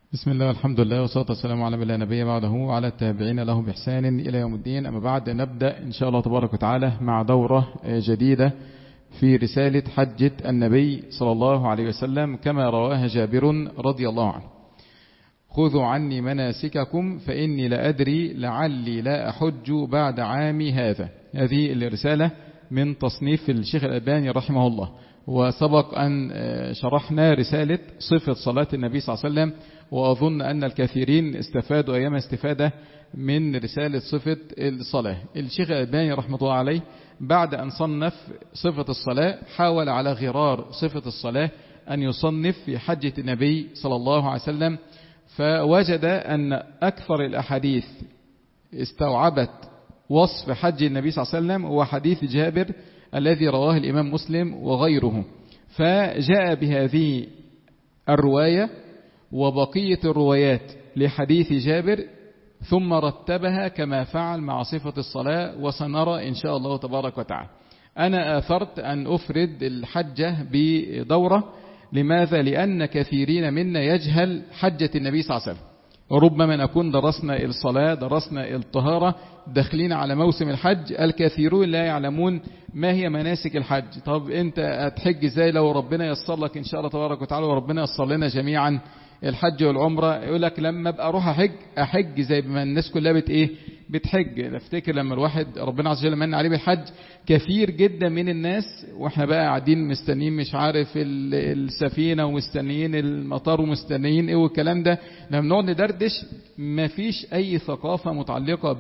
بسم الله والحمد لله والصلاة والسلام على من لا نبي بعده وعلى التابعين له بإحسان إلى يوم الدين. أما بعد، نبدأ إن شاء الله تبارك وتعالى مع دورة جديدة في رسالة حجة النبي صلى الله عليه وسلم كما رواها جابر رضي الله عنه: خذوا عني مناسككم فإني لا أدري لعلي لا أحج بعد عامي هذا. هذه الرسالة من تصنيف الشيخ الألباني رحمه الله، وسبق أن شرحنا رسالة صفة صلاة النبي صلى الله عليه وسلم، وأظن أن الكثيرين استفادوا أيام استفادة من رسالة صفة الصلاة. الشيخ الألباني رحمه الله عليه بعد أن صنف صفة الصلاة حاول على غرار صفة الصلاة أن يصنف في حجة النبي صلى الله عليه وسلم، فوجد أن أكثر الأحاديث استوعبت وصف حج النبي صلى الله عليه وسلم هو حديث جابر الذي رواه الإمام مسلم وغيره، فجاء بهذه الرواية وبقية الروايات لحديث جابر ثم رتبها كما فعل مع صفة الصلاة، وسنرى إن شاء الله تبارك وتعالى. أنا آثرت أن أفرد الحجة بدورة. لماذا؟ لأن كثيرين منا يجهل حجة النبي صلى الله عليه وسلم، وربما نكون درسنا الصلاة، درسنا الطهارة، داخلين على موسم الحج، الكثيرون لا يعلمون ما هي مناسك الحج. طب أنت هتحج ازاي لو ربنا يسر لك إن شاء الله تبارك وتعالى، وربنا يسر لنا جميعا الحج والعمرة؟ يقول لك لما ابقى اروح احج زي ما الناس كلها بتحج. افتكر لما الواحد ربنا عز وجل من عليه بالحج، كثير جدا من الناس واحنا بقى قاعدين مستنيين مش عارف السفينة ومستنيين المطار ومستنيين ايه والكلام ده، لما نقعد ندردش مفيش اي ثقافة متعلقة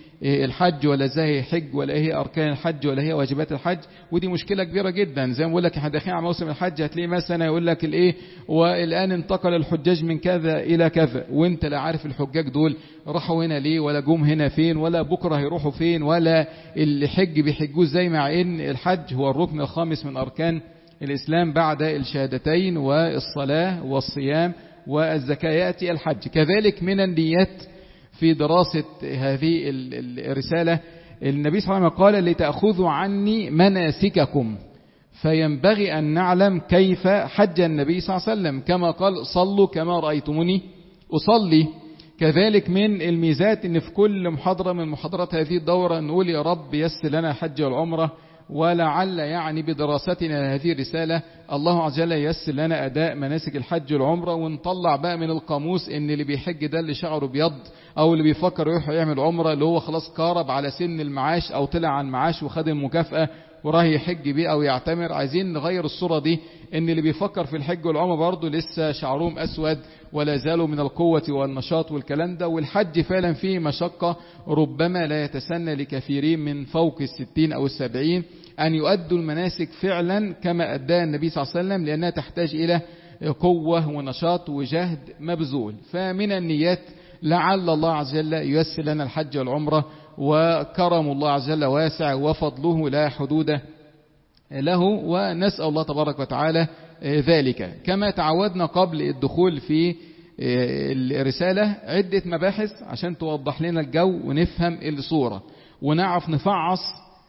بالحج، ولا ازاي يحج، ولا ايه هي اركان الحج، ولا هي واجبات الحج. ودي مشكلة كبيرة جدا. زي ما بقول لك احنا داخلين على موسم الحج، هتلاقي مثلا يقول لك الايه والان انتقل الحجاج من كذا الى كذا، وانت لا عارف الحجاج دول راحوا هنا ليه، ولا جم هنا فين، ولا بكره هيروحوا فين، ولا الحج بيحجوه ازاي، مع ان الحج هو الركن الخامس من اركان الاسلام بعد الشهادتين والصلاة والصيام والزكاة يأتي الحج. كذلك من النيات في دراسة هذه الرسالة، النبي صلى الله عليه وسلم قال: لتأخذوا عني مناسككم، فينبغي أن نعلم كيف حج النبي صلى الله عليه وسلم، كما قال: صلوا كما رأيتموني أصلي. كذلك من الميزات أن في كل محاضرة من محاضرات هذه الدورة نقول: يا رب يسر لنا الحج والعمرة، ولعل يعني بدراستنا هذه الرسالة الله عز وجل ييسر لنا أداء مناسك الحج والعمرة، ونطلع بقى من القاموس إن اللي بيحج ده اللي شعره بيض، أو اللي بيفكر يروح يعمل عمرة اللي هو خلاص قارب على سن المعاش أو طلع عن معاش وخد المكافأة وراه يحج بيه أو يعتمر. عايزين نغير الصورة دي، إن اللي بيفكر في الحج والعمرة برضه لسه شعرهم أسود ولا زالوا من القوة والنشاط والكلام ده. والحج فعلا فيه مشقة، ربما لا يتسنى لكثيرين من فوق 60 أو 70 أن يؤدوا المناسك فعلا كما أدى النبي صلى الله عليه وسلم، لأنها تحتاج إلى قوة ونشاط وجهد مبذول. فمن النيات لعل الله عز وجل ييسر لنا الحج والعمرة، وكرم الله عز وجل واسع وفضله لا حدود له، ونسأل الله تبارك وتعالى ذلك. كما تعودنا قبل الدخول في الرسالة عدة مباحث عشان توضح لنا الجو ونفهم الصورة ونعرف نفعص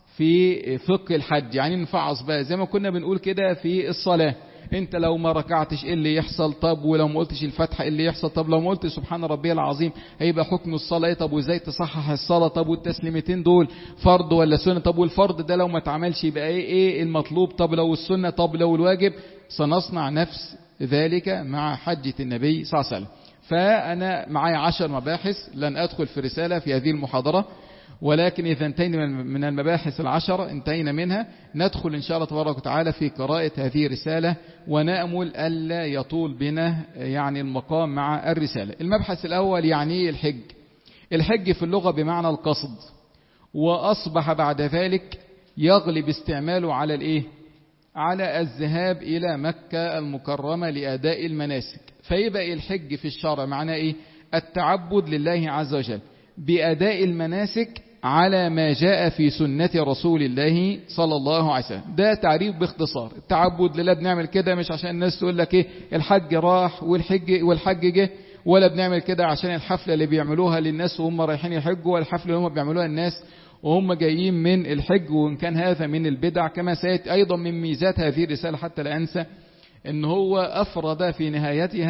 في فقه الحج. يعني نفعص بقى زي ما كنا بنقول كده في الصلاة، انت لو ما ركعتش ايه اللي يحصل؟ طب ولو ما قلتش الفاتحة ايه اللي يحصل؟ طب لو ما قلت سبحان ربي العظيم هيبقى حكم الصلاة ايه؟ طب وازاي تصحح الصلاة؟ طب والتسليمتين دول فرض ولا سنة؟ طب والفرض ده لو ما اتعملش يبقى ايه المطلوب؟ طب لو السنة؟ طب لو الواجب؟ سنصنع نفس ذلك مع حجة النبي صلى الله عليه وسلم. فأنا معي 10 مباحث، لن أدخل في رسالة في هذه المحاضرة، ولكن إذا انتهينا من المباحث 10 انتهينا منها، ندخل إن شاء الله تبارك وتعالى في قراءة هذه الرسالة، ونأمل ألا يطول بنا يعني المقام مع الرسالة. المبحث الأول يعني الحج. الحج في اللغة بمعنى القصد، وأصبح بعد ذلك يغلب استعماله على الإيه؟ على الذهاب إلى مكة المكرمة لأداء المناسك. فيبقى الحج في الشرع معناه إيه؟ التعبد لله عز وجل بأداء المناسك على ما جاء في سنة رسول الله صلى الله عليه وسلم. ده تعريف باختصار. التعبد لله بنعمل كده مش عشان الناس تقول لك ايه الحج راح والحج جه، ولا بنعمل كده عشان الحفلة اللي بيعملوها للناس وهم رايحين يحجوا، والحفلة اللي هم بيعملوها الناس وهم جايين من الحج، وإن كان هذا من البدع. كما سيأتي أيضا من ميزات هذه الرسالة حتى لا أنسى، إن هو أفرد في نهايتها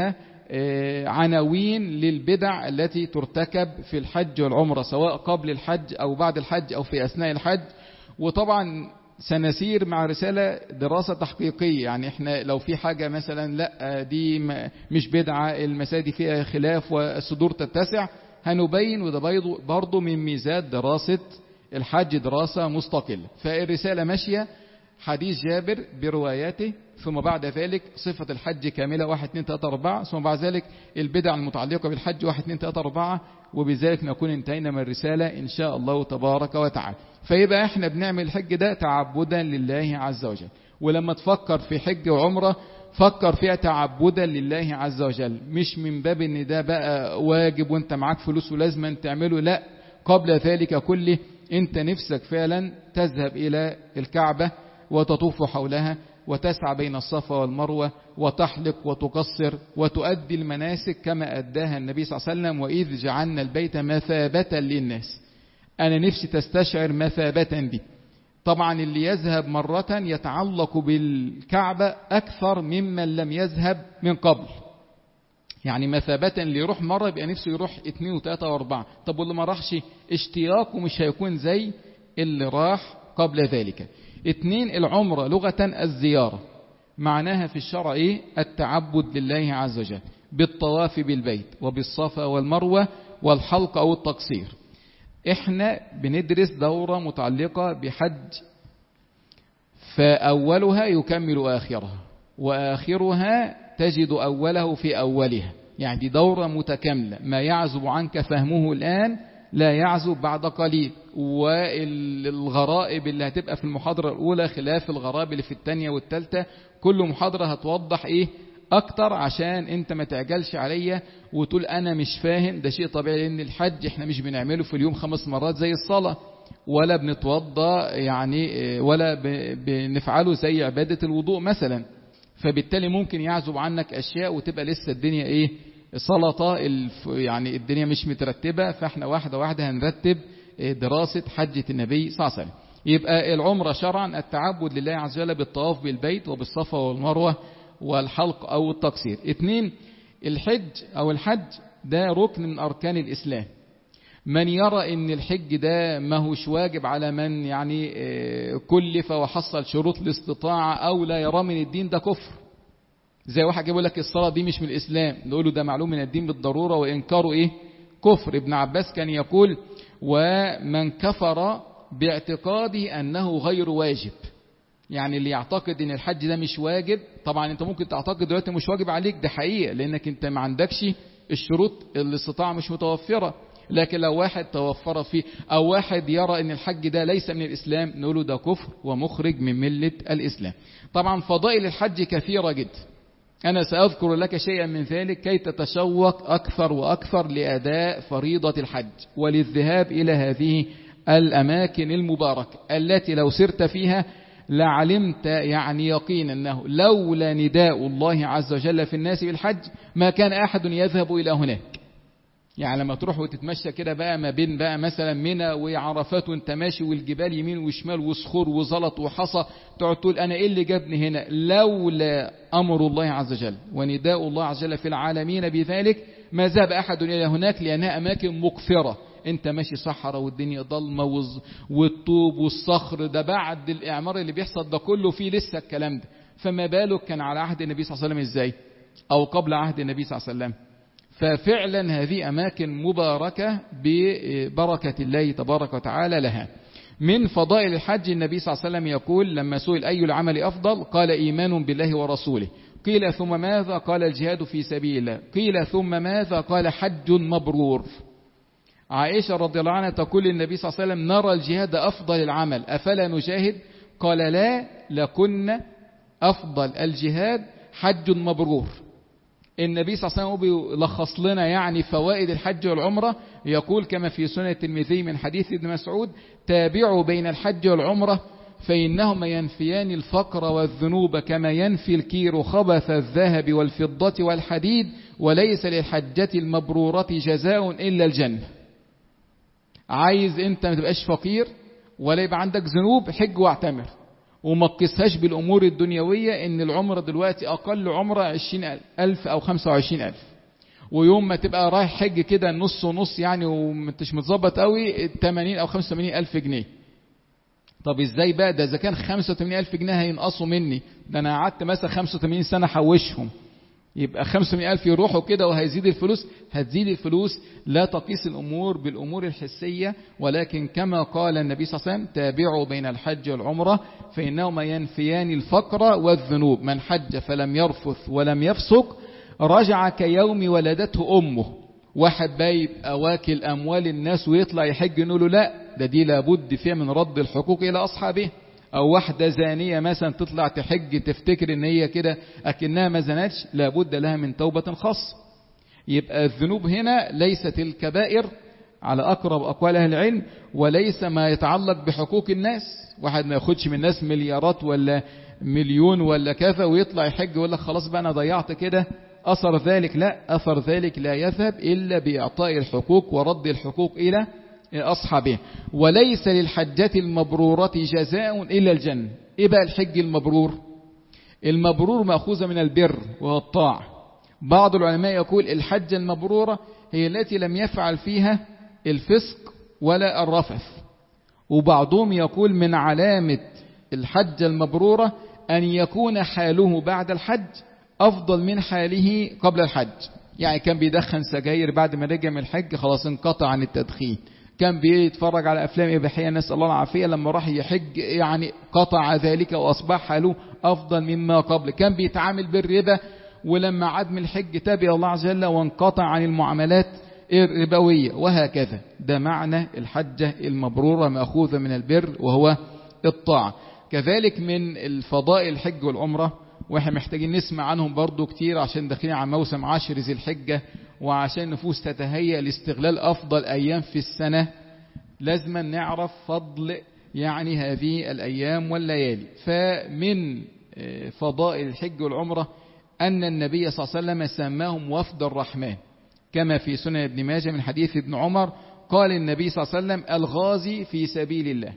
عناوين للبدع التي ترتكب في الحج والعمرة، سواء قبل الحج أو بعد الحج أو في أثناء الحج. وطبعا سنسير مع رسالة دراسة تحقيقية، يعني احنا لو في حاجة مثلا لا دي مش بدعة، المساجد فيها خلاف والصدور تتسع، هنبين. وده برضو من ميزات دراسة الحج، دراسة مستقلة. فالرسالة ماشية حديث جابر برواياته، ثم بعد ذلك صفة الحج كاملة 1 2 3 4، ثم بعد ذلك البدع المتعلقة بالحج 1 2 3 4، وبذلك نكون انتهينا من الرسالة إن شاء الله تبارك وتعالى. فيبقى احنا بنعمل الحج ده تعبدا لله عز وجل. ولما تفكر في حج وعمرة فكر فيها تعبدا لله عز وجل، مش من باب ان ده بقى واجب وانت معاك فلوس ولازم أن تعمله، لا. قبل ذلك كله انت نفسك فعلا تذهب الى الكعبة وتطوف حولها وتسعى بين الصفا والمروة وتحلق وتقصر وتؤدي المناسك كما أداها النبي صلى الله عليه وسلم: وإذ جعلنا البيت مثابة للناس. أنا نفسي تستشعر مثابة دي. طبعا اللي يذهب مرة يتعلق بالكعبة أكثر ممن لم يذهب من قبل. يعني مثابة اللي يروح مرة يبقى نفسه يروح 2 و3 و4. طب واللي ما راحش اشتياقه مش هيكون زي اللي راح قبل ذلك. 2 العمرة لغة الزيارة، معناها في الشرع ايه؟ التعبد لله عز وجل بالطواف بالبيت وبالصفا والمروة والحلق أو التقصير. احنا بندرس دورة متعلقة بحج، فأولها يكمل آخرها وآخرها تجد أوله في أولها. يعني دي دورة متكاملة، ما يعزب عنك فهمه الآن لا يعزب بعد قليل. والغرائب اللي هتبقى في المحاضرة الأولى خلاف الغرائب اللي في الثانية والثالثة، كل محاضرة هتوضح ايه اكتر، عشان انت ما تعجلش عليا وتقول انا مش فاهم. ده شيء طبيعي، لان الحج احنا مش بنعمله في اليوم 5 مرات زي الصلاة، ولا بنتوضى يعني، ولا بنفعله زي عبادة الوضوء مثلا. فبالتالي ممكن يعزب عنك اشياء وتبقى لسه الدنيا ايه سلطة، يعني الدنيا مش مترتبة. فاحنا واحدة واحدة هنرتب دراسة حجة النبي صلى الله عليه وسلم. يبقى العمرة شرعا التعبد لله عز وجل بالطواف بالبيت وبالصفا والمروة والحلق أو التقصير. 2 الحج أو الحج ده ركن من أركان الإسلام. من يرى ان الحج ده ما هوش واجب على من يعني كلف وحصل شروط الاستطاعة أو لا يرى من الدين، ده كفر. زي واحد يقول لك الصلاة دي مش من الإسلام، نقول له ده معلوم من الدين بالضرورة، وإنكاره إيه؟ كفر. ابن عباس كان يقول: ومن كفر باعتقاده أنه غير واجب. يعني اللي يعتقد ان الحج ده مش واجب، طبعا انت ممكن تعتقد دلوقتي مش واجب عليك، ده حقيقة، لانك انت ما عندكش الشروط، الاستطاعة مش متوفرة. لكن لو واحد توفر فيه، او واحد يرى ان الحج ده ليس من الاسلام، نقوله ده كفر ومخرج من ملة الاسلام. طبعا فضائل الحج كثيرة جدا، أنا سأذكر لك شيئا من ذلك كي تتشوق أكثر وأكثر لأداء فريضة الحج وللذهاب إلى هذه الأماكن المباركة التي لو سرت فيها لعلمت يعني يقينا أنه لولا نداء الله عز وجل في الناس بالحج ما كان أحد يذهب إلى هناك. يعني لما تروح وتتمشى كده بقى ما بين بقى مثلا منى وعرفات وانت ماشي والجبال يمين وشمال وصخور وزلط وحصى، تقعد تقول انا ايه اللي جابني هنا؟ لولا امر الله عز وجل ونداء الله عز وجل في العالمين بذلك ما ذهب احد الى هناك، لانها اماكن مقفرة. انت ماشي صحراء والدنيا ضلمة والطوب والصخر، ده بعد الاعمار اللي بيحصل ده كله فيه لسه الكلام ده. فما بالك كان على عهد النبي صلى الله عليه وسلم ازاي، او قبل عهد النبي صلى الله عليه وسلم؟ ففعلا هذه أماكن مباركة ببركة الله تبارك وتعالى لها. من فضائل الحج النبي صلى الله عليه وسلم يقول لما سئل أي العمل أفضل قال إيمان بالله ورسوله، قيل ثم ماذا؟ قال الجهاد في سبيل الله، قيل ثم ماذا؟ قال حج مبرور. عائشة رضي الله عنها تقول للنبي صلى الله عليه وسلم نرى الجهاد أفضل العمل أفلا نجاهد؟ قال لا، لكن أفضل الجهاد حج مبرور. النبي صلى الله عليه وسلم بيلخص لنا يعني فوائد الحج والعمرة، يقول كما في سنة الترمذي من حديث ابن مسعود تابعوا بين الحج والعمرة فإنهما ينفيان الفقر والذنوب كما ينفي الكير خبث الذهب والفضة والحديد، وليس للحجة المبرورة جزاء إلا الجنة. عايز انت ما تبقاش فقير ولا يبقى عندك ذنوب، حج واعتمر، وما تقيسهاش بالأمور الدنيوية. إن العمرة دلوقتي أقل عمرة 20,000 أو 25,000، ويوم ما تبقى رايح حج كده نص ونص يعني ومنتش متظبط قوي 80 أو 85 ألف جنيه. طب ازاي بقى ده؟ اذا كان 85 ألف جنيه هينقصوا مني، ده انا قعدت مثلا 85 سنة حوشهم، يبقى 85 ألف يروحوا كده وهيزيد الفلوس. هتزيد الفلوس. لا تقيس الأمور بالأمور الحسية، ولكن كما قال النبي صلى الله عليه وسلم تابعوا بين الحج والعمرة فإنهما ينفيان الفقر والذنوب. من حج فلم يرفث ولم يفسق رجع كيوم ولدته أمه. واحد بقى يبقى واكل أموال الناس ويطلع يحج نقول له لا، ده دي لابد فيها من رد الحقوق إلى أصحابه. أو واحدة زانية مثلا تطلع تحج تفتكر إن هي كده أكنها ما زنتش، لابد لها من توبة خاصة. يبقى الذنوب هنا ليست الكبائر على أقرب أقوال أهل العلم، وليس ما يتعلق بحقوق الناس. واحد ما ياخدش من الناس مليارات ولا مليون ولا كذا ويطلع يحج ويقول لك خلاص بقى أنا ضيعت كده أثر ذلك. لا، أثر ذلك لا يذهب إلا بإعطاء الحقوق ورد الحقوق إلى أصحابه. وليس للحجة المبرورة جزاء إلا الجنة. إيه بقى الحج المبرور؟ المبرور مأخوذة من البر وهو الطاعة. بعض العلماء يقول الحجة المبرورة هي التي لم يفعل فيها الفسق ولا الرفث. وبعضهم يقول من علامة الحجة المبرورة أن يكون حاله بعد الحج أفضل من حاله قبل الحج. يعني كان بيدخن سجاير بعد ما رجع من الحج خلاص انقطع عن التدخين. كان بيتفرج على أفلام إباحية نسأل الله العافية، لما راح يحج يعني قطع ذلك وأصبح حاله أفضل مما قبل. كان بيتعامل بالربا ولما عاد من الحج تاب الله عز وجل وانقطع عن المعاملات الربوية وهكذا. ده معنى الحجة المبرورة مأخوذة من البر وهو الطاعة. كذلك من الفضائل الحج والعمرة، واحنا محتاجين نسمع عنهم برضو كتير عشان داخلين على موسم 10 ذي الحجة، وعشان النفوس تتهيأ لاستغلال أفضل أيام في السنة لازم نعرف فضل يعني هذه الأيام والليالي. فمن فضائل الحج والعمرة أن النبي صلى الله عليه وسلم سماهم وفد الرحمن، كما في سنن ابن ماجه من حديث ابن عمر قال النبي صلى الله عليه وسلم الغازي في سبيل الله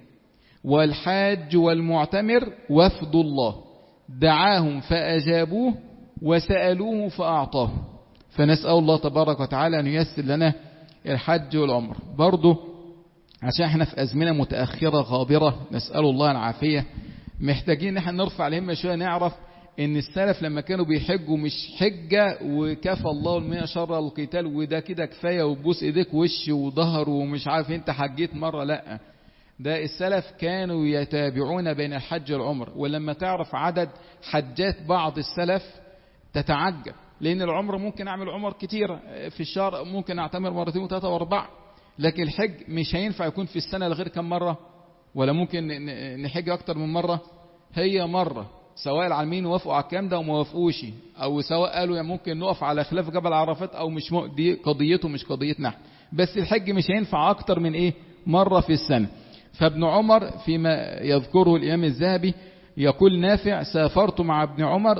والحاج والمعتمر وفد الله دعاهم فأجابوه وسألوه فأعطاه. فنسأل الله تبارك وتعالى أن ييسر لنا الحج والعمر. برضه عشان احنا في أزمنة متأخرة غابرة نسأل الله العافية، محتاجين احنا نرفع الهمة شوية، نعرف ان السلف لما كانوا بيحجوا مش حجة وكفى الله المئة شر القتال وده كده كفاية وبوس ايديك وش وظهر ومش عارف انت حجيت مرة. لا، ده السلف كانوا يتابعون بين الحج والعمر. ولما تعرف عدد حجات بعض السلف تتعجب، لأن العمر ممكن أعمل عمر كتيرة في الشهر، ممكن أعتمر مرتين وثلاثة واربعة، لكن الحج مش هينفع يكون في السنة لغير كم مرة، ولا ممكن نحج أكتر من مرة. هي مرة، سواء العالمين وافقوا على الكلام ده وما وافقوش، أو سواء قالوا يعني ممكن نقف على خلاف جبل عرفات أو مش، دي قضيته مش قضيتنا. بس الحج مش هينفع أكتر من مرة في السنة. فابن عمر فيما يذكره الإمام الذهبي يقول نافع سافرت مع ابن عمر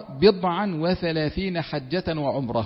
37 حجة وعمرة.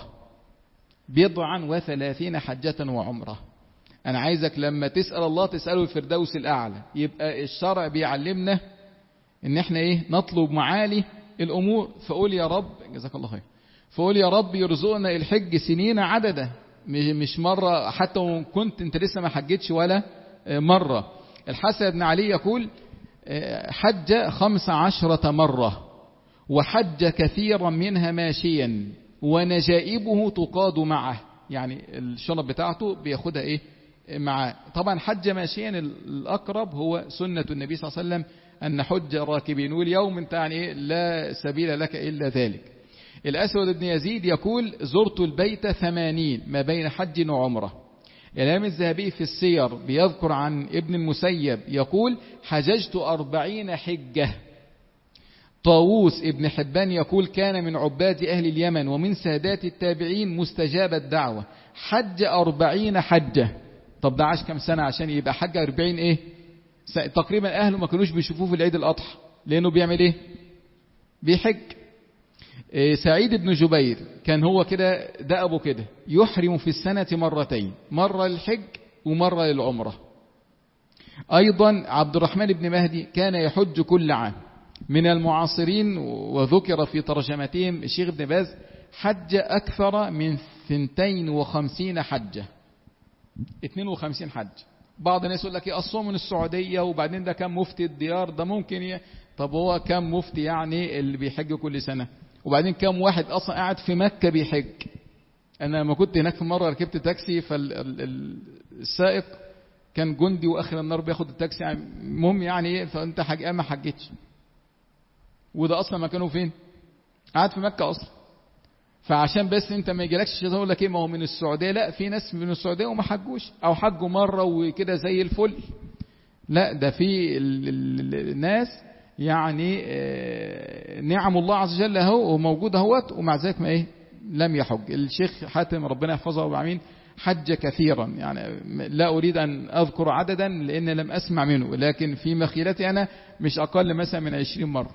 37 حجة وعمرة. أنا عايزك لما تسأل الله تسأله الفردوس الأعلى. يبقى الشرع بيعلمنا إن احنا نطلب معالي الأمور. فقول يا رب، جزاك الله خير، فقول يا رب يرزقنا الحج سنين عددة، مش مرة، حتى وإن كنت انت لسه ما حجتش ولا مرة. الحسن بن علي يقول حج 15 مرة وحج كثيرا منها ماشيا ونجائبه تقاد معه، يعني الشنط بتاعته بياخدها معه. طبعا حج ماشيا الأقرب هو سنة النبي صلى الله عليه وسلم أن حج راكبين، واليوم انت يعني لا سبيل لك إلا ذلك. الأسود بن يزيد يقول زرت البيت 80 ما بين حج وعمره. الإمام الذهبي في السير بيذكر عن ابن المسيب يقول حججت 40 حجة. طاووس ابن حبان يقول كان من عباد أهل اليمن ومن سادات التابعين مستجاب الدعوة، حج 40 حجة. طب ده عاش كم سنة عشان يبقى حج 40 تقريبا أهله ما كانوش بيشوفوه في العيد الأضحى، لأنه بيعمل بيحج. سعيد بن جبير كان هو كده دأبه كده يحرم في السنة مرتين، مرة للحج ومرة للعمرة. أيضا عبد الرحمن بن مهدي كان يحج كل عام. من المعاصرين وذكر في ترجمتهم الشيخ ابن باز حج أكثر من 52 حجة. 52 حج. بعض الناس يقول لك الصوم من السعودية وبعدين ده كم مفتي الديار ده ممكن طب هو كم مفتي يعني اللي بيحج كل سنة؟ وبعدين كم واحد أصلا قاعد في مكة بيحج؟ أنا لما كنت هناك في مرة ركبت تاكسي فالسائق كان جندي وآخر النهار بياخد التاكسي يعني المهم يعني فأنت ما حجتش. وده أصلا مكانه فين؟ قاعد في مكة أصلا. فعشان بس انت ما يجيلكش الشيطان يقول لك ما هو من السعوديه، لا، في ناس من السعوديه وما حجوش او حجوا مره وكده زي الفل. لا، ده في الناس يعني نعم الله عز وجل اهو وموجود اهوت ومع ذلك ما لم يحج. الشيخ حاتم ربنا يحفظه ويعين حج كثيرا، يعني لا اريد ان اذكر عددا لان لم اسمع منه، لكن في مخيلتي انا مش اقل مثلا من 20 مره.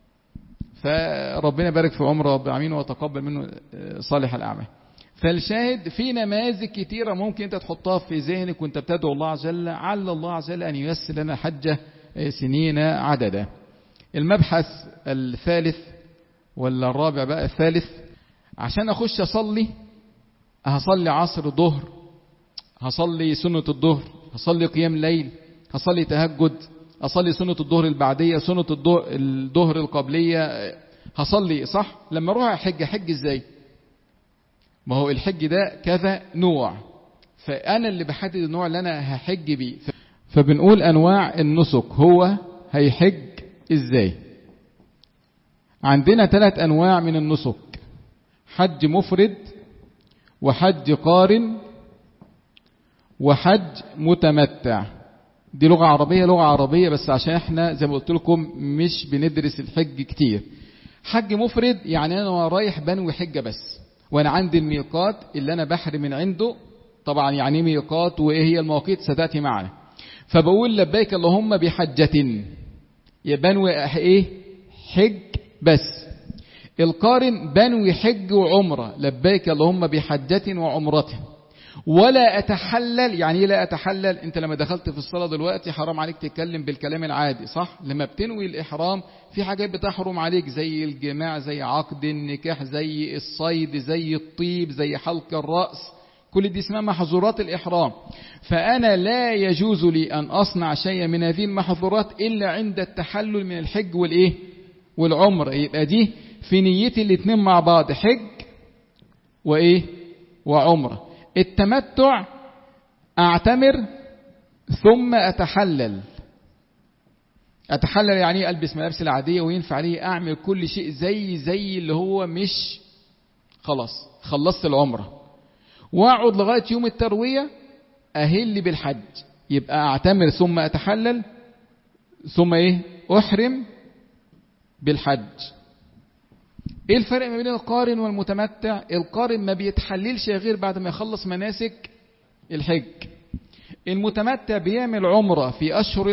فربنا يبارك في عمره رب العالمين وتقبل منه صالح الأعمال. فالشاهد في نماذج كتيرة ممكن أنت تحطها في ذهنك وأنت بتدعو الله عز وجل على الله عز وجل أن ييسر لنا حجة سنين عددا. المبحث الثالث ولا الرابع بقى الثالث، عشان أخش هصلي عصر ظهر، هصلي سنة الظهر، هصلي قيام ليل، هصلي تهجد، أصلي سنة الظهر البعدية، سنة الظهر القبلية، هصلي صح. لما أروح حج إزاي؟ ما هو الحج ده كذا نوع، فأنا اللي بحدد النوع اللي أنا هحج بيه. فبنقول أنواع النسك، هو هيحج إزاي. عندنا 3 أنواع من النسك: حج مفرد، وحج قارن، وحج متمتع. دي لغة عربية بس عشان احنا زي ما قلت لكم مش بندرس الحج كتير. حج مفرد يعني انا رايح بنوي حجة بس، وانا عندي الميقات اللي انا بحرم من عنده. طبعا يعني ميقات وايه هي المواقيت ستأتي معنا. فبقول لبيك اللهم بحجة، يبنوي حج بس. القارن بنوي حج وعمرة، لبيك اللهم بحجة وعمرة. ولا أتحلل. يعني لا أتحلل؟ أنت لما دخلت في الصلاة دلوقتي حرام عليك تتكلم بالكلام العادي صح؟ لما بتنوي الإحرام في حاجات بتحرم عليك زي الجماع، زي عقد النكاح، زي الصيد، زي الطيب، زي حلق الرأس. كل دي اسمها محظورات الإحرام. فأنا لا يجوز لي أن أصنع شيئا من هذه المحظورات إلا عند التحلل من الحج والعمر. يبقى دي في نيتي الاثنين مع بعض، حج وعمره. التمتع أعتمر ثم أتحلل. يعني ألبس ملابس العادية وينفع لي أعمل كل شيء زي اللي هو مش خلاص خلصت العمرة، وأقعد لغاية يوم التروية أهل بالحج. يبقى أعتمر ثم أتحلل ثم أحرم بالحج. ايه الفرق ما بين القارن والمتمتع؟ القارن ما بيتحللش غير بعد ما يخلص مناسك الحج. المتمتع بيعمل عمرة في أشهر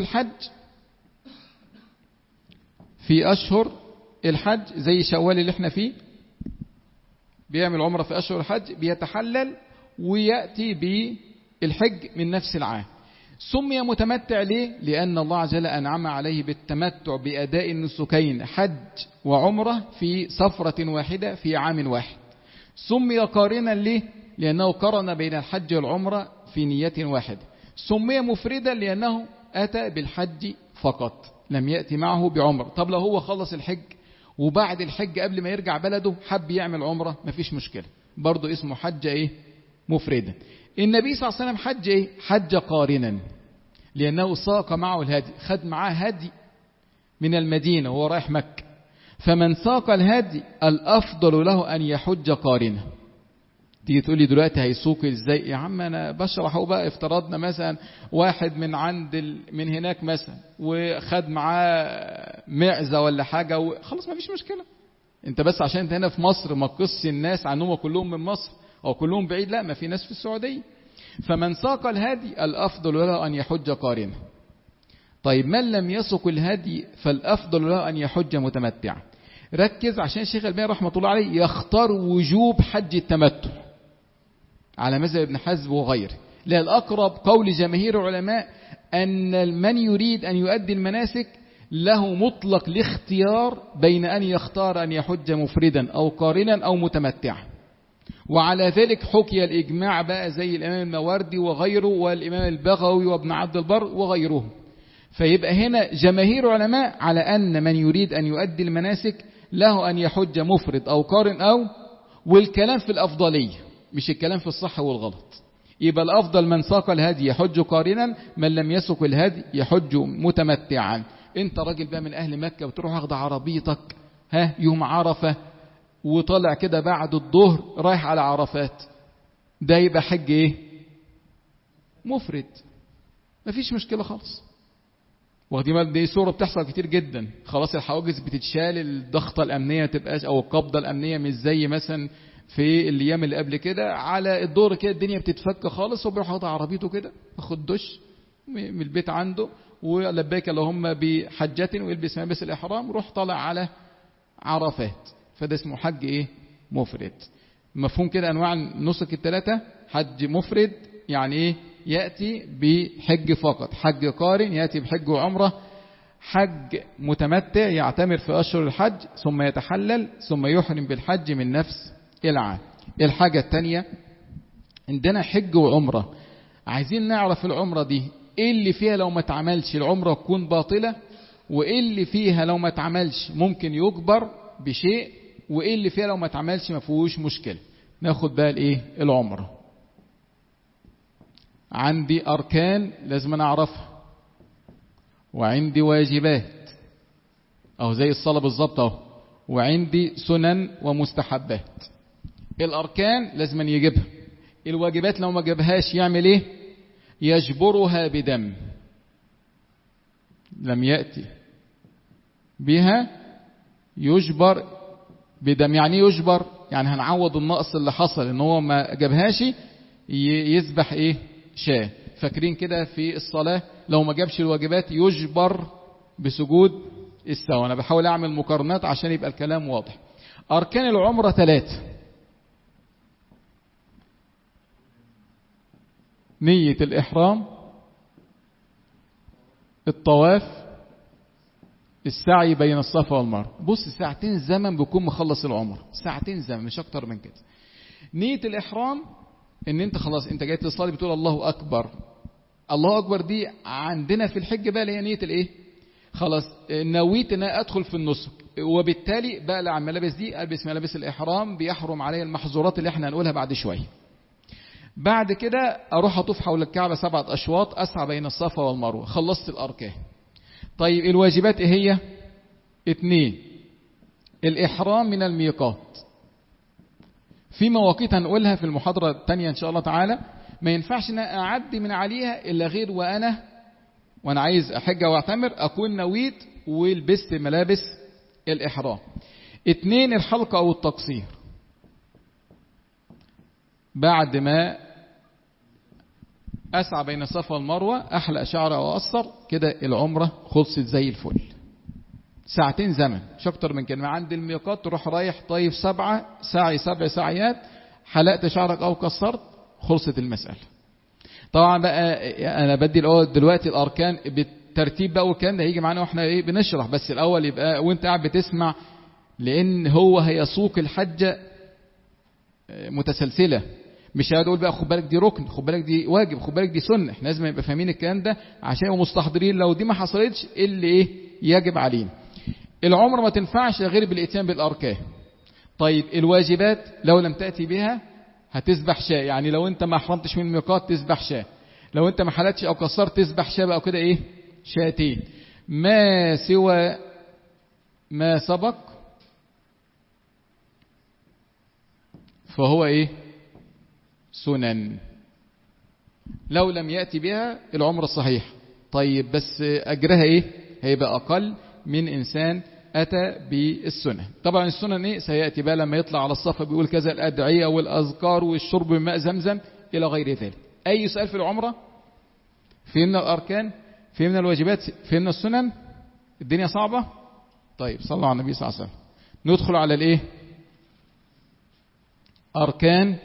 الحج، زي شوال اللي احنا فيه، بيعمل عمرة في أشهر الحج، بيتحلل ويأتي بالحج من نفس العام. سمي متمتع ليه؟ لأن الله عز وجل أنعم عليه بالتمتع بأداء النسكين حج وعمرة في سفرة واحدة في عام واحد. سمي قارنا ليه؟ لأنه قرن بين الحج والعمرة في نية واحدة. سمي مفردا لأنه أتى بالحج فقط، لم يأتي معه بعمرة. طب لو هو خلص الحج وبعد الحج قبل ما يرجع بلده حب يعمل عمرة، مفيش مشكلة، برضو اسمه حج مفردا. النبي صلى الله عليه وسلم حج حج قارنا، لأنه ساق معه الهدي، خد معاه هدي من المدينة وهو رايح مكة. فمن ساق الهدي الأفضل له أن يحج قارنا. تيجي تقول لي دلوقتي هيسوق ازاي؟ يا عم انا بشرحه بقى. افترضنا مثلا واحد من هناك مثلا وخد معاه معزة ولا حاجة خلاص ما فيش مشكلة. انت بس عشان انت هنا في مصر ما تقص الناس عنهم كلهم من مصر او كلهم بعيد، لا، ما في ناس في السعودية. فمن ساق الهدي الأفضل له أن يحج قارنا. طيب من لم يسق الهدي فالأفضل له أن يحج متمتعا. ركز عشان الشيخ الألباني رحمة الله عليه يختار وجوب حج التمتع على مذهب ابن حزم وغيره. لا، الأقرب قول جماهير العلماء أن من يريد أن يؤدي المناسك له مطلق الاختيار بين أن يختار أن يحج مفردا أو قارنا أو متمتعا. وعلى ذلك حكي الإجماع بقى زي الإمام الماوردي وغيره والإمام البغوي وابن عبد البر وغيرهم. فيبقى هنا جماهير علماء على أن من يريد أن يؤدي المناسك له أن يحج مفرد أو قارن والكلام في الأفضلية مش الكلام في الصح والغلط. يبقى الأفضل من ساق الهدي يحج قارنا، من لم يسق الهدي يحج متمتعا. انت راجل بقى من أهل مكة وتروح واخد عربيتك يوم عرفة وطلع كده بعد الظهر رايح على عرفات، ده يبقى حج ايه؟ مفرد، مفيش مشكلة خالص. واخدين بالك دي صورة بتحصل كتير جدا. خلاص الحواجز بتتشال، الضغطة الأمنية تبقاش أو القبضة الأمنية مش زي مثلا في الأيام اللي قبل كده. على الدور كده الدنيا بتتفك خالص وبيروح ياخد عربيته كده ياخد دش من البيت عنده ولبيك اللهم بحجة ويلبس ملابس الإحرام وروح طالع على عرفات. فده اسمه حج ايه؟ مفرد. مفهوم كده انواع النسك الثلاثه؟ حج مفرد يعني ايه؟ ياتي بحج فقط. حج قارن ياتي بحج وعمره. حج متمتع يعتمر في اشهر الحج ثم يتحلل ثم يحرم بالحج من نفس العام. الحاجه الثانيه عندنا حج وعمره. عايزين نعرف العمره دي ايه اللي فيها لو ما اتعملش العمره تكون باطله، وايه اللي فيها لو ما اتعملش ممكن يجبر بشيء، وايه اللي فيها لو ما اتعملش ما فيهوش مشكله. ناخد بقى الايه؟ العمره. عندي اركان لازم انا اعرفها، وعندي واجبات اهو زي الصلاه بالظبط اهو، وعندي سنن ومستحبات. الاركان لازم يجيبها. الواجبات لو ما جابهاش يعمل ايه؟ يجبرها بدم. لم ياتي بها يجبر بدم. يعني يجبر يعني هنعوض النقص اللي حصل ان هو ما جابهاش، يذبح ايه؟ شاة. فاكرين كده في الصلاة لو ما جابش الواجبات يجبر بسجود السهو. انا بحاول اعمل مقارنات عشان يبقى الكلام واضح. اركان العمرة 3: نية الإحرام، الطواف، السعي بين الصفا والمروة. بص ساعتين زمن بيكون مخلص العمر، ساعتين زمن مش اكتر من كده. نية الإحرام ان انت خلاص انت جاي تصلي بتقول الله اكبر. الله اكبر دي عندنا في الحج بقى اللي هي نية الايه؟ خلاص نويت ان ادخل في النسك، وبالتالي بقلع الملابس دي البس ملابس الإحرام، بيحرم علي المحظورات اللي احنا هنقولها بعد شويه. بعد كده اروح اطوف حول الكعبة 7 أشواط، اسعى بين الصفا والمروة. خلصت الاركان. طيب الواجبات ايه هي؟ 2: الإحرام من الميقات. في مواقيت هنقولها في المحاضرة الثانية إن شاء الله تعالى، ما ينفعش أن أعدي من عليها إلا غير وأنا عايز أحج وأعتمر أكون نويت ولبست ملابس الإحرام. 2: الحلق أو التقصير. بعد ما أسعى بين الصفا والمروة أحلق شعر أو أقصر كده العمرة خلصت زي الفل. ساعتين زمن مش أكتر من كده. عند الميقات تروح رايح طيب 7 سعيات، حلقت شعرك أو قصرت، خلصت المسألة. طبعا بقى أنا بدي الأول دلوقتي الأركان بالترتيب بقى، والكلام ده هيجي معانا واحنا إيه بنشرح، بس الأول يبقى وأنت قاعد بتسمع، لأن هو هيسوق الحجة متسلسلة. مش هقول بقى خد بالك دي ركن، خد بالك دي واجب، خد بالك دي سنة. احنا لازم نبقى فاهمين الكلام ده عشان يبقوا مستحضرين لو دي ما حصلتش اللي ايه يجب علينا. العمر ما تنفعش غير بالاتيان بالاركان. طيب الواجبات لو لم تأتي بها هتذبح شاة. يعني لو انت ما احرمتش من الميقات تذبح شاة، لو انت ما حلتش او قصرت تذبح شاة بقى كده ايه؟ شاتين. ما سوى ما سبق فهو ايه؟ سنن. لو لم يأتي بها العمر الصحيح. طيب بس أجرها إيه؟ هيبقى أقل من إنسان أتى بالسنة. طبعا السنن إيه؟ سيأتي بقى لما يطلع على الصفا بيقول كذا الأدعية والأذكار والشرب من ماء زمزم إلى غير ذلك. أي سؤال في العمرة؟ فهمنا الأركان، فهمنا الواجبات، فهمنا السنن. الدنيا صعبة؟ طيب صلوا على النبي صلى الله عليه وسلم. ندخل على الإيه؟ أركان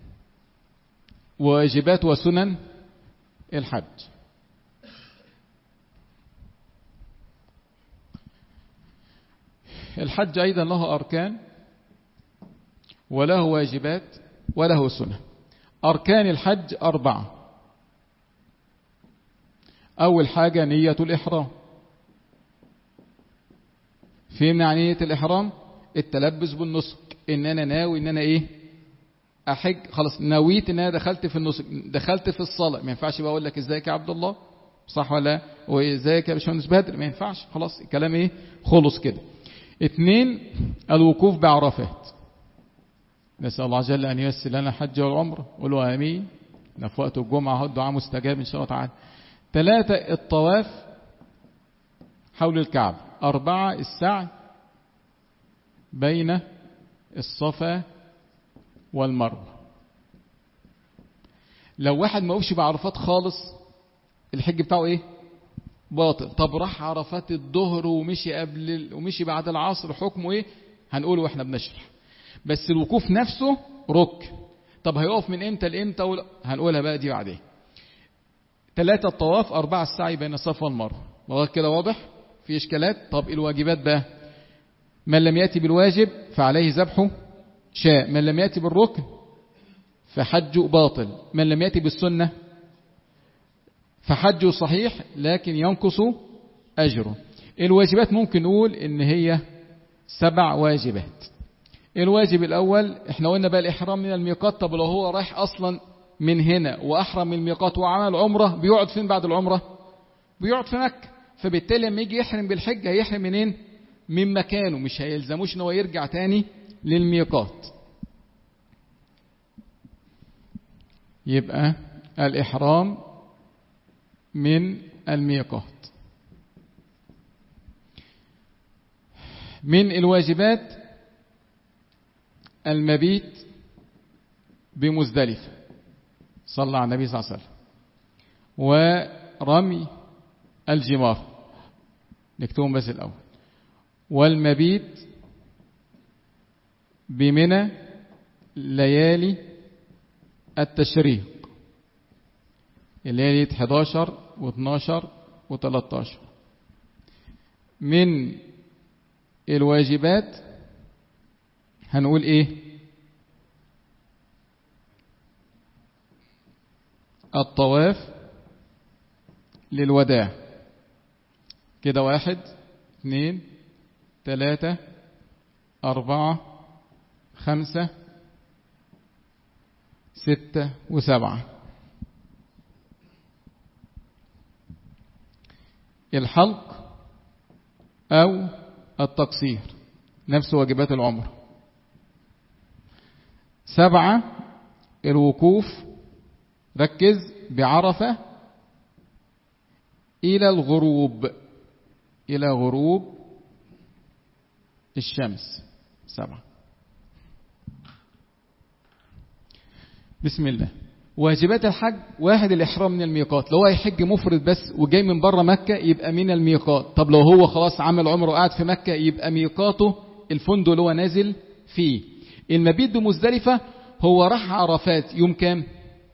واجبات وسنن الحج. الحج أيضا له أركان وله واجبات وله سنة. أركان الحج 4. أول حاجة نية الإحرام. فهمنا نية الإحرام؟ التلبس بالنسك، إن أنا ناوي إن أنا إيه؟ أحج. خلاص نويت إن أنا دخلت في النسك، دخلت في الصلاة. ما ينفعش بقى أقول لك إزيك يا عبد الله، صح ولا؟ وإزيك يا باشمهندس بدر، ما ينفعش. خلاص الكلام إيه؟ خلص كده. 2 الوقوف بعرفات. نسأل الله جل أن ييسر لنا الحج والعمرة، قولوا آمين. في وقت الجمعة الدعاء مستجاب إن شاء الله تعالى. 3 الطواف حول الكعبة. 4 السعي بين الصفا والمروة. لو واحد ما وقفش بعرفات خالص الحج بتاعه ايه؟ باطل. طب راح عرفات الظهر ومشي ومشي بعد العصر، حكمه ايه؟ هنقوله واحنا بنشرح. بس الوقوف نفسه ركن. طب هيقف من امتى لامتى؟ هنقولها بقى دي بعدين. 3 الطواف، 4 السعي بين الصفا والمروة. لغايه كده واضح؟ في اشكالات؟ طب الواجبات بقى، من لم يأتي بالواجب فعليه ذبحه شاء، من لم يأتي بالركن فحجه باطل، من لم يأتي بالسنة فحجه صحيح لكن ينقص أجره. الواجبات ممكن نقول إن هي 7 واجبات. الواجب الأول احنا قلنا بقى الإحرام من الميقات. طب لو هو رايح أصلا من هنا وأحرم من الميقات وعمل عمرة، بيقعد فين بعد العمرة؟ بيقعد في مكة. فبالتالي لما يجي يحرم بالحج هيحرم منين؟ من مكانه، مش هيلزموش ان هو يرجع تاني للميقات. يبقى الإحرام من الميقات. من الواجبات المبيت بمزدلفة، صلى على النبي صلى الله عليه وسلم، ورمي الجمار، نكتبهم بس الأول، والمبيت بمنى ليالي التشريق، الليالي 11 و12 و13. من الواجبات هنقول ايه؟ الطواف للوداع. كده 1 2 3 4 5 6 و7. الحلق أو التقصير نفس واجبات العمر. 7 الوقوف، ركز، بعرفة إلى الغروب، إلى غروب الشمس. 7. بسم الله. واجبات الحج: 1 الإحرام من الميقات. لو هو هيحج مفرد بس وجاي من بره مكة يبقى من الميقات. طب لو هو خلاص عمل عمره وقاعد في مكة يبقى ميقاته الفندق اللي هو نازل فيه. المبيت بمزدلفة هو راح عرفات يوم كام؟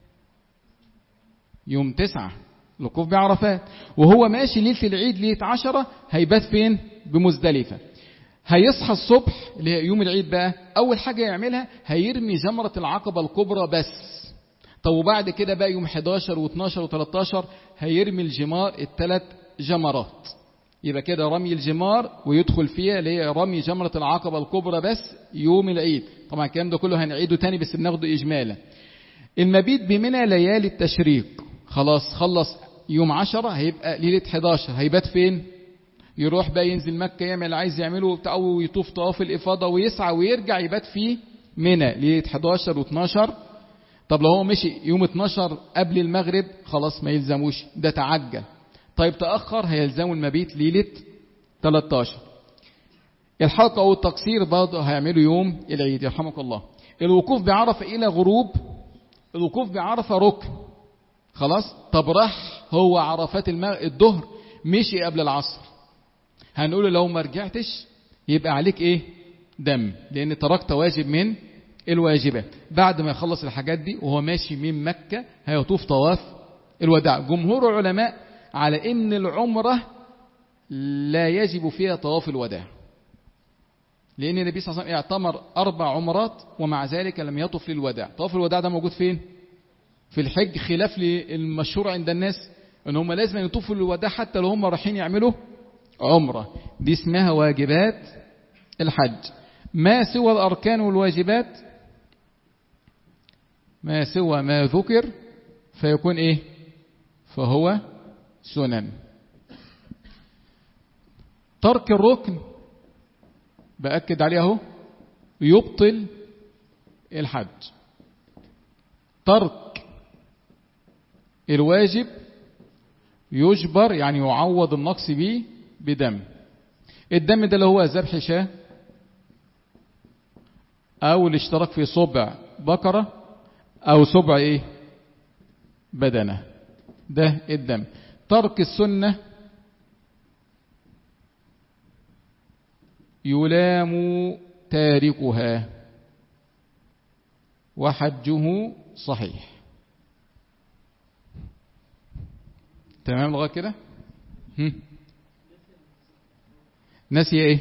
يوم 9 الوقوف بعرفات. وهو ماشي ليلة العيد ليلة 10 هيبات فين؟ بمزدلفة. هيصحى الصبح اللي هي يوم العيد بقى، أول حاجة يعملها هيرمي جمرة العقبة الكبرى بس. طب وبعد كده بقى يوم 11 و12 و13 هيرمي الجمار ال3 جمرات. يبقى كده رمي الجمار ويدخل فيها اللي هي رمي جمرة العقبة الكبرى بس يوم العيد. طبعا الكلام ده كله هنعيده تاني بس بناخده إجمالا. المبيت بمنى ليالي التشريق، خلاص خلص يوم 10 هيبقى ليلة 11 هيبات فين؟ يروح بقى ينزل مكة يعمل اللي عايز يعمله ويطوف طواف الإفاضة ويسعى ويرجع يبات في منى ليلة 11 و12. طب لو هو مشي يوم 12 قبل المغرب خلاص ما يلزموش، ده تعجل. طيب تأخر هيلزموا المبيت ليلة 13. الحلق أو التقصير برضه هيعملوا يوم العيد يرحمك الله. الوقوف بعرفة إلى غروب، الوقوف بعرفة ركن خلاص. طب راح هو عرفات الظهر مشي قبل العصر، هنقول لو ما رجعتش يبقى عليك ايه؟ دم، لان تركت واجب من الواجبات. بعد ما يخلص الحاجات دي وهو ماشي من مكة هيطوف طواف الوداع. جمهور العلماء على ان العمرة لا يجب فيها طواف الوداع، لأن النبي صلى الله عليه وسلم اعتمر 4 عمرات ومع ذلك لم يطف للوداع. طواف الوداع ده موجود فين؟ في الحج، خلاف للمشهور عند الناس ان هم لازم يطوفوا للوداع حتى لو هم رايحين يعملوا عمرة. دي اسمها واجبات الحج. ما سوى الأركان والواجبات، ما سوى ما ذكر فيكون ايه؟ فهو سنن. ترك الركن بأكد عليه اهو يبطل الحج. ترك الواجب يجبر، يعني يعوض النقص به بدم. الدم ده اللي هو ذبح شاة او الاشتراك في صبع بقرة او صبع ايه؟ بدنة. ده الدم. ترك السنة يلام تاركها وحجه صحيح. تمام لغاية كده؟ نسي ايه؟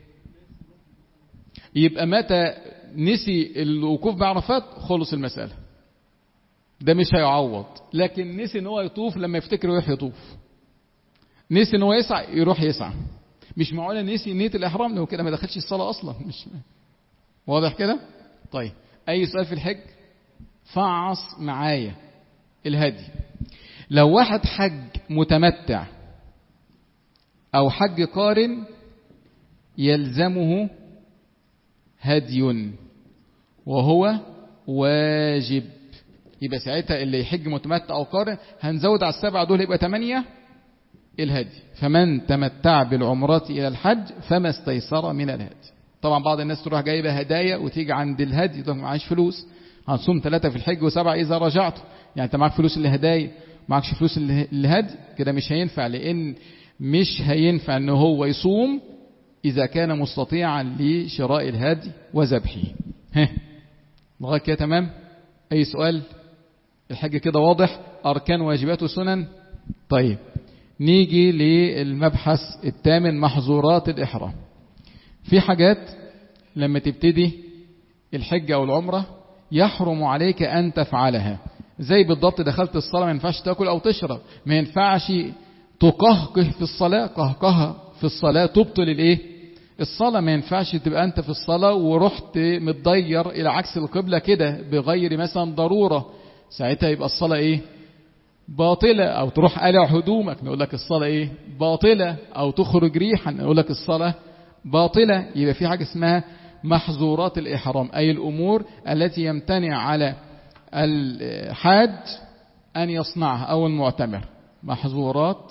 يبقى متى نسي الوقوف بعرفات خلص المسألة، ده مش هيعوض. لكن نسي ان هو يطوف لما يفتكر يروح يطوف، نسي ان هو يسعى يروح يسعى. مش معقوله نسي نية الإحرام لو كده ما دخلش الصلاة أصلا. مش واضح كده؟ طيب أي سؤال في الحج؟ فعص معايا الهدي. لو واحد حج متمتع أو حج قارن يلزمه هدي وهو واجب، يبقى ساعتها اللي يحج متمتع أو قارن هنزود على 7 دول يبقى 8 الهدي. فمن تمتع بالعمرات إلى الحج فما استيسر من الهدي. طبعا بعض الناس تروح جايبه هدايا وتيجي عند الهدي تقول معاش فلوس، هنصوم 3 في الحج و7 إذا رجعت. يعني أنت معك فلوس الهدايا معكش فلوس الهدي، كده مش هينفع. لأن مش هينفع أنه هو يصوم إذا كان مستطيعا لشراء الهدي وذبحه. لغاية كده تمام؟ أي سؤال؟ الحج كده واضح، أركان واجبات وسنن. طيب نيجي للمبحث الثامن، محظورات الإحرام. في حاجات لما تبتدي الحج أو العمرة يحرم عليك أن تفعلها، زي بالضبط دخلت الصلاة ما ينفعش تأكل أو تشرب، ما ينفعش تقهقه في الصلاة. قهقه في الصلاة تبطل الإيه؟ الصلاة. ما ينفعش تبقى أنت في الصلاة ورحت متضير إلى عكس القبلة كده بغير مثلا ضرورة، ساعتها يبقى الصلاة إيه؟ باطلة. أو تروح قلع هدومك نقول لك الصلاة إيه؟ باطلة. أو تخرج ريحا نقول لك الصلاة باطلة. يبقى في حاجة اسمها محظورات الإحرام، أي الأمور التي يمتنع على الحاج أن يصنعها أو المعتمر. محظورات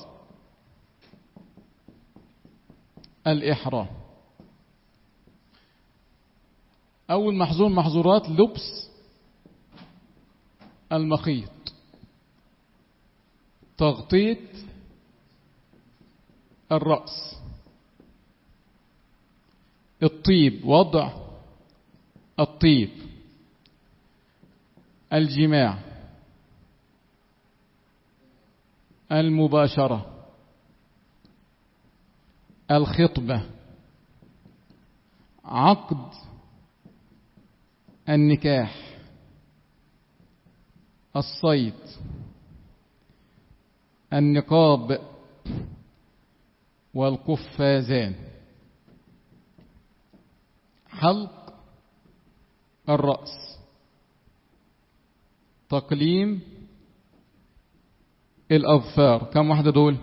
الإحرام. أول محظور محظورات لبس المخيط، تغطية الرأس، الطيب، وضع الطيب، الجماع، المباشرة، الخطبة، عقد النكاح، الصيد، النقاب والقفازان، حلق الرأس، تقليم الأظفار. كم واحدة دول؟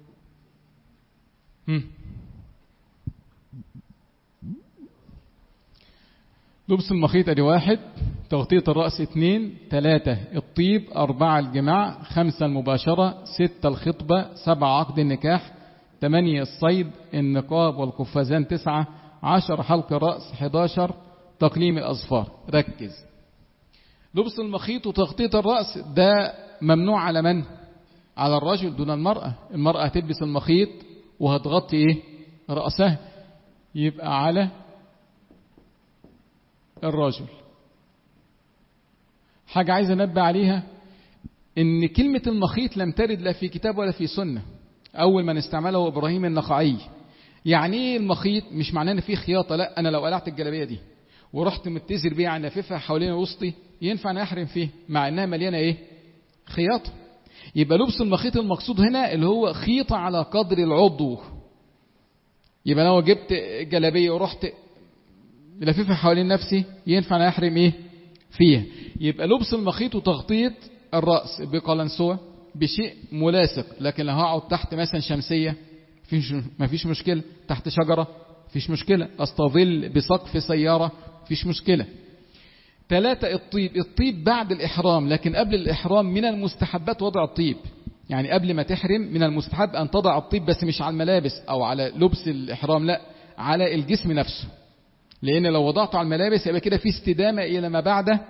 لبس المخيط ادي 1، تغطية الرأس 2، 3 الطيب، 4 الجماع، 5 المباشرة، 6 الخطبة، 7 عقد النكاح، 8 الصيد، النقاب والقفازان، 9 10 حلق الرأس، 11 تقليم الأظفار. ركز، لبس المخيط وتغطية الرأس ده ممنوع على من؟ على الرجل دون المرأة. المرأة هتلبس المخيط وهتغطي ايه؟ رأسها، يبقى على الرجل. حاجة عايز انبه عليها، ان كلمة المخيط لم ترد لا في كتاب ولا في سنة. اول من استعمله ابراهيم النخعي يعني ايه المخيط؟ مش معناه ان في خياطة، لا، انا لو قلعت الجلابية دي ورحت متزر بيها عن لففها حوالين وسطي ينفع انا احرم فيه مع انها مليانة ايه؟ خياطة. يبقى لبس المخيط المقصود هنا اللي هو خيطة على قدر العضو. يبقى لو جبت جلابية ورحت لففها حوالين نفسي ينفع انا احرم ايه فيها. يبقى لبس المخيط وتغطية الرأس بقلنسوة بشيء ملاصق، لكن لو هقعد تحت مثلا شمسية ما فيش مشكلة، تحت شجرة فيش مشكلة، استظل بسقف سيارة فيش مشكلة. 3 الطيب بعد الإحرام، لكن قبل الإحرام من المستحبات وضع الطيب. يعني قبل ما تحرم من المستحب أن تضع الطيب، بس مش على الملابس أو على لبس الإحرام، لا، على الجسم نفسه، لأن لو وضعته على الملابس يبقى كده في استدامة إلى ما بعده.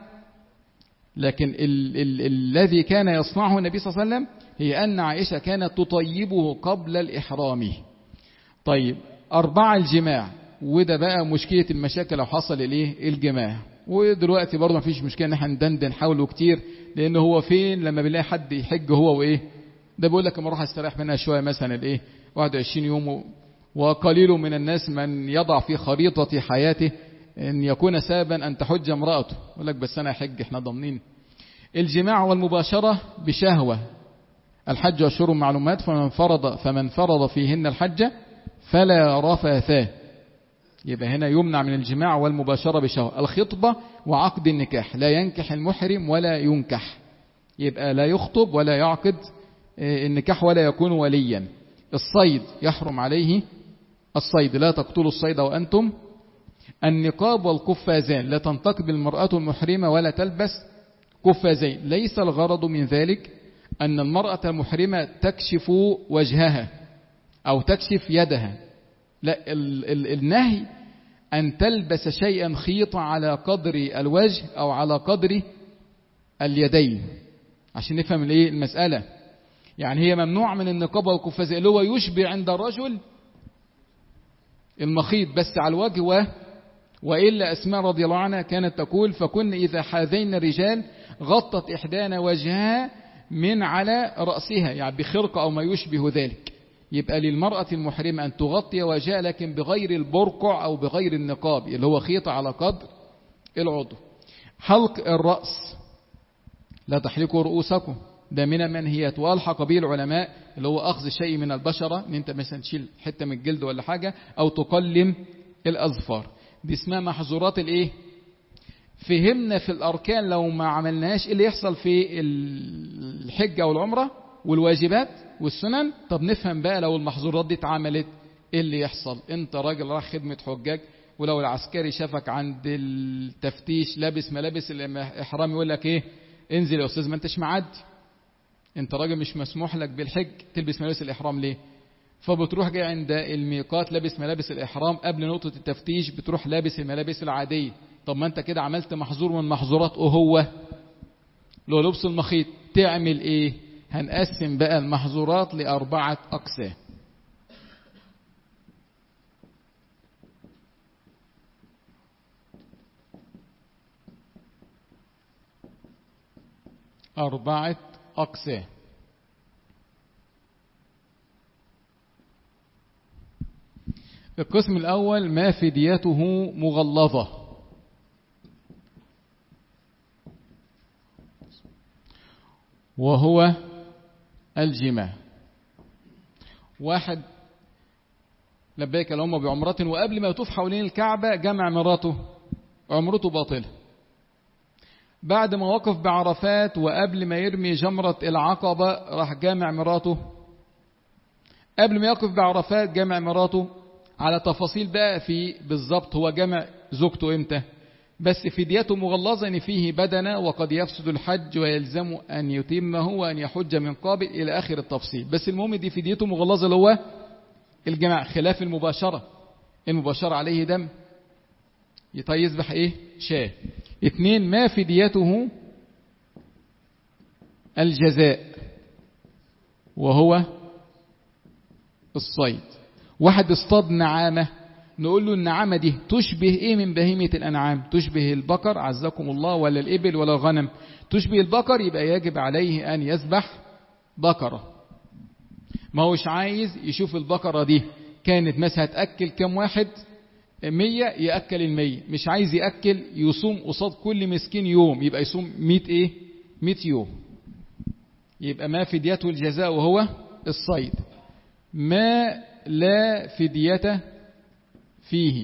لكن الذي كان يصنعه النبي صلى الله عليه وسلم هي أن عائشة كانت تطيبه قبل الإحرام. طيب 4 الجماع، وده بقى مشكلة المشاكل لو حصل الجماع. ودلوقتي برضه ما فيش مشكلة ان احنا ندندن حوله كتير، لان هو فين لما بنلاقي حد يحج هو ده بيقول لك اما اروح استريح منها شوية مثلا 21 يوم. وقليل من الناس من يضع في خريطة حياته ان يكون سببا ان تحج امرأته، يقول لك بس انا احج احنا ضامنين. الجماع والمباشرة بشهوة، الحج أشهر معلومات، فمن فرض فيهن الحج فلا رفث. يبقى هنا يمنع من الجماع والمباشرة بشهوة. الخطبة وعقد النكاح، لا ينكح المحرم ولا ينكح، يبقى لا يخطب ولا يعقد النكاح ولا يكون وليا. الصيد يحرم عليه الصيد، لا تقتلوا الصيد وأنتم. النقاب والقفازان، لا تنتقب المرأة المحرمة ولا تلبس قفازين. ليس الغرض من ذلك أن المرأة المحرمة تكشف وجهها أو تكشف يدها، لا، النهي أن تلبس شيئا خيطا على قدر الوجه أو على قدر اليدين، عشان نفهم المسألة. يعني هي ممنوع من النقاب والقفازين اللي هو يشبه عند الرجل المخيط بس على الوجه. وإلا أسماء رضي الله عنها كانت تقول: فكن إذا حاذينا الرجال غطت إحدانا وجهها من على رأسها، يعني بخرقة أو ما يشبه ذلك. يبقى للمرأة المحرمة أن تغطي وجهها لكن بغير البرقع أو بغير النقاب اللي هو خيط على قدر العضو. حلق الرأس، لا تحلقوا رؤوسكم، ده من المنهيات. وألحق به العلماء اللي هو أخذ شيء من البشرة، ان انت مثلا تشيل حتة من الجلد ولا حاجة أو تقلم الأظفار، دي اسمها محظورات فهمنا في الأركان لو ما عملناش اللي يحصل في الحج أو العمرة والواجبات والسنن. طب نفهم بقى لو المحظورات دي اتعملت ايه اللي يحصل. انت راجل راح خدمة حجاج، ولو العسكري شافك عند التفتيش لابس ملابس الإحرام يقول لك انزل يا أستاذ، ما انتش معدي، انت راجل مش مسموح لك بالحج تلبس ملابس الإحرام ليه؟ فبتروح جاي عند الميقات لابس ملابس الإحرام، قبل نقطة التفتيش بتروح لابس الملابس العادية. طب ما انت كده عملت محظور من محظورات هو لو لبس المخيط. تعمل هنقسم بقى المحظورات ل4 أقسام. أربعة أقسام. القسم الأول ما فديته مغلظة، وهو الجماع. واحد لبيك اللهم بعمرة وقبل ما يطوف حوالين الكعبة جمع مراته، عمرته باطلة. بعد ما وقف بعرفات وقبل ما يرمي جمرة العقبة راح جامع مراته، قبل ما يقف بعرفات جامع مراته. على تفاصيل بقى في بالضبط هو جمع زوجته امتى، بس فديته مغلظة ان فيه بدنة وقد يفسد الحج ويلزم ان يتمه وان يحج من قابل الى اخر التفصيل. بس المهم دي فديته مغلظة اللي هو الجماع، خلاف المباشرة. المباشرة عليه دم، يذبح شاة. 2 ما فديته الجزاء، وهو الصيد. واحد اصطاد نعامة، نقول له النعامة دي تشبه من بهيمة الأنعام؟ تشبه البقر عزكم الله ولا الإبل ولا الغنم؟ تشبه البقر، يبقى يجب عليه أن يذبح بقرة. ما هوش عايز يشوف البقرة دي كانت مثلا هتأكل كم واحد 100 يأكل 100. مش عايز يأكل يصوم قصاد كل مسكين يوم، يبقى يصوم 100 يوم. يبقى ما فديته الجزاء وهو الصيد، ما لا فدية فيه.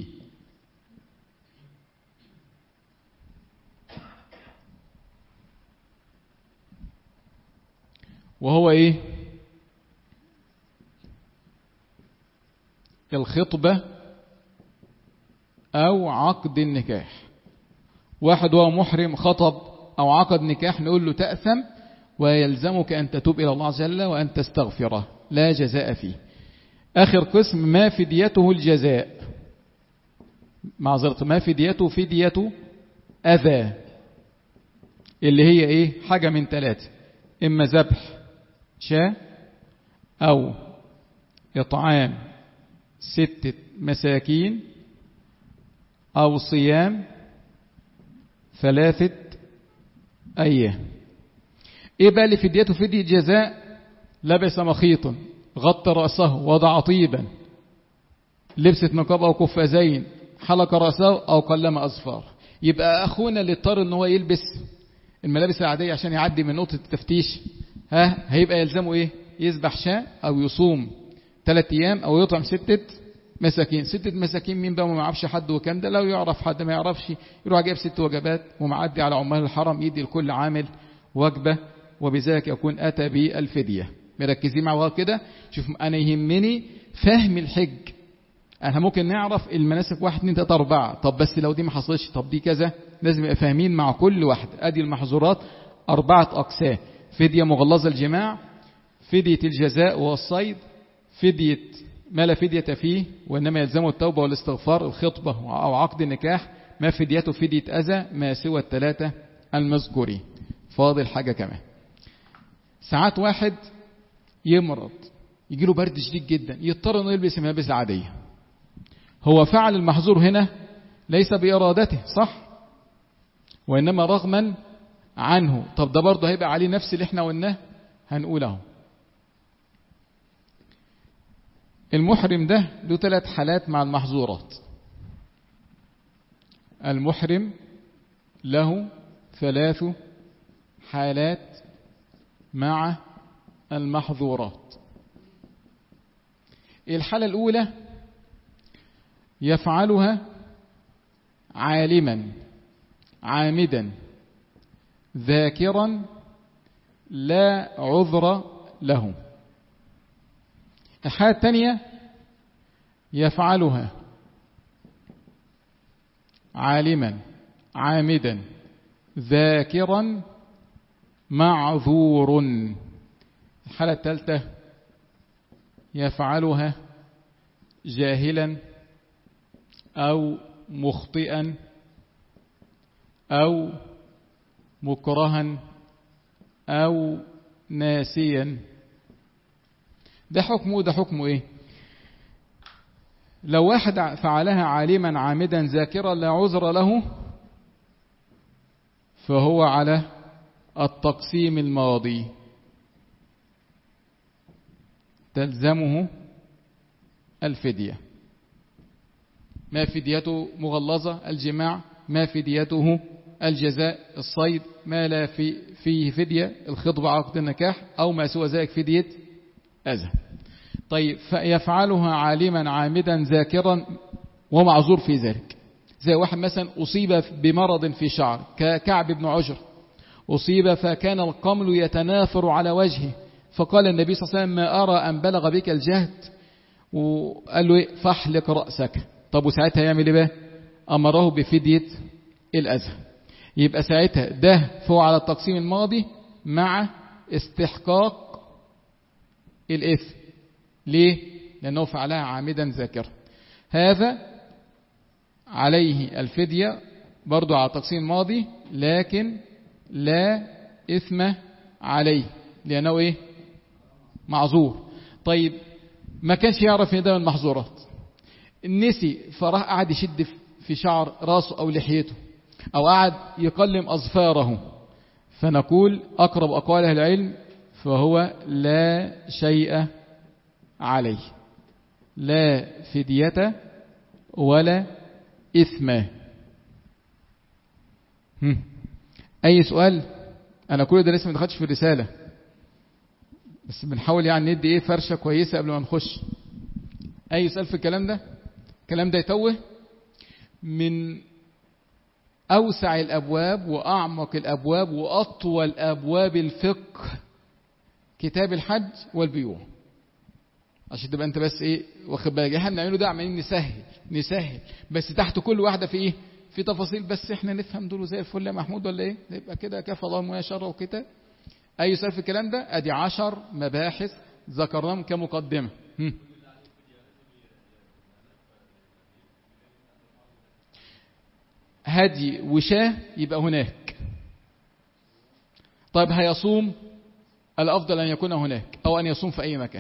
وهو الخطبة أو عقد النكاح. واحد وهو محرم خطب أو عقد نكاح، نقول له تأثم ويلزمك أن تتوب إلى الله عز وجل وأن تستغفره، لا جزاء فيه. آخر قسم ما فديته الجزاء، معذرة، ما فديته فدية أذى، اللي هي حاجة من 3: إما ذبح شاة، أو إطعام 6 مساكين، أو صيام 3 أيام. بقى اللي فديته فدية جزاء؟ لبس مخيطا، غطى رأسه، وضع طيبا، لبست نقاب أو قفازين، حلق رأسه أو قلم أظفار. يبقى أخونا اللي اضطر ان هو يلبس الملابس العادية عشان يعدي من نقطة التفتيش، هيبقى يلزمه يذبح شاة، أو يصوم 3 أيام، أو يطعم 6 مساكين. 6 مساكين مين بقى؟ ما يعرفش حد، وكان ده لو يعرف حد ما يعرفش يروح جايب 6 وجبات ومعدي على عمال الحرم، يدي لكل عامل وجبة، وبذلك يكون أتى بالفدية. مركزين مع كده؟ شوف، أنا يهمني فهم الحج. أنا ممكن نعرف المناسك 1 2 3 4، طب بس لو دي ما حصلش، طب دي كذا. لازم يبقى فاهمين مع كل واحد. أدي المحظورات 4 أقسام: فدية مغلظة الجماع، فدية الجزاء والصيد، فدية ما لا فدية فيه وإنما يلزمه التوبة والاستغفار، الخطبة أو عقد النكاح، ما فديته فدية أذى، ما سوى 3 المذكورين. فاضل حاجة كمان. ساعات واحد يمرض، يجيله برد شديد جدا، يضطر انه يلبس الملابس العادية. هو فعل المحظور هنا ليس بإرادته، صح؟ وإنما رغما عنه. طب ده برضه هيبقى عليه نفس اللي احنا قلناه. هنقوله المحرم ده له 3 حالات مع المحظورات. المحرم له 3 حالات مع المحظورات. الحالة الأولى: يفعلها عالما عامدا ذاكرا لا عذر له. الحالة الثانية: يفعلها عالما عامدا ذاكرا معذور. الحالة الثالثة: يفعلها جاهلا أو مخطئا أو مكرها أو ناسيا. ده حكمه، ده حكمه ايه؟ لو واحد فعلها عالما عامدا ذاكرا لا عذر له، فهو على التقسيم الماضي، تلزمه الفدية. ما فديته مغلظة الجماع، ما فديته الجزاء الصيد، ما لا فيه فدية الخطبة عقد النكاح، أو ما سوى ذلك فدية أذى. طيب، فيفعلها عالما عامدا ذاكرا ومعذور في ذلك. زي واحد مثلا أصيب بمرض في شعر ككعب بن عجر، أصيب فكان القمل يتناثر على وجهه، فقال النبي صلى الله عليه وسلم: ما أرى أن بلغ بك الجهد، وقال له فاحلق رأسك. طب وساعتها يعمل ايه؟ أمره بفدية الأذى. يبقى ساعتها ده فهو على التقسيم الماضي مع استحقاق الإثم. ليه؟ لأنه فعلها عامدا ذاكرا. هذا عليه الفدية برضو على التقسيم الماضي، لكن لا إثم عليه لأنه معذور. طيب، ما كانش يعرف ان ده من المحظورات، نسي فراح قعد يشد في شعر راسه أو لحيته، أو قعد يقلم أظفاره، فنقول أقرب أقوال أهل العلم فهو لا شيء عليه. لا فدية ولا إثم. أي سؤال؟ أنا كل ده لسه ما دخلتش في الرسالة، بس بنحاول يعني ندي فرشة كويسة قبل ما نخش. أي سؤال في الكلام ده؟ الكلام ده يتوه. من أوسع الأبواب وأعمق الأبواب وأطول أبواب الفقه كتاب الحج والبيوع، عشان تبقى أنت بس واخد بالك. احنا بنعمله ده عمالين نسهل بس تحت كل واحدة في في تفاصيل، بس احنا نفهم دول زي الفل يا محمود ولا يبقى كده كفى الله ما شر وكده. أي سؤال في الكلام ده؟ أدي 10 مباحث ذكرناهم كمقدمة. هدي وشاه يبقى هناك. طيب هيصوم، الأفضل أن يكون هناك أو أن يصوم في أي مكان.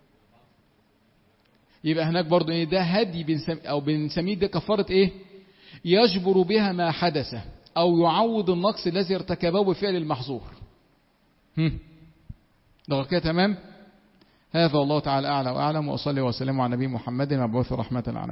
يبقى هناك برضو ده هدي بنسميه ده كفارة يجبر بها ما حدث أو يعوض النقص الذي ارتكبه بفعل المحظور. ده كده تمام. هذا والله تعالى أعلى وأعلم، وأصلي وسلم على نبي محمد المبعوث رحمة العالمين.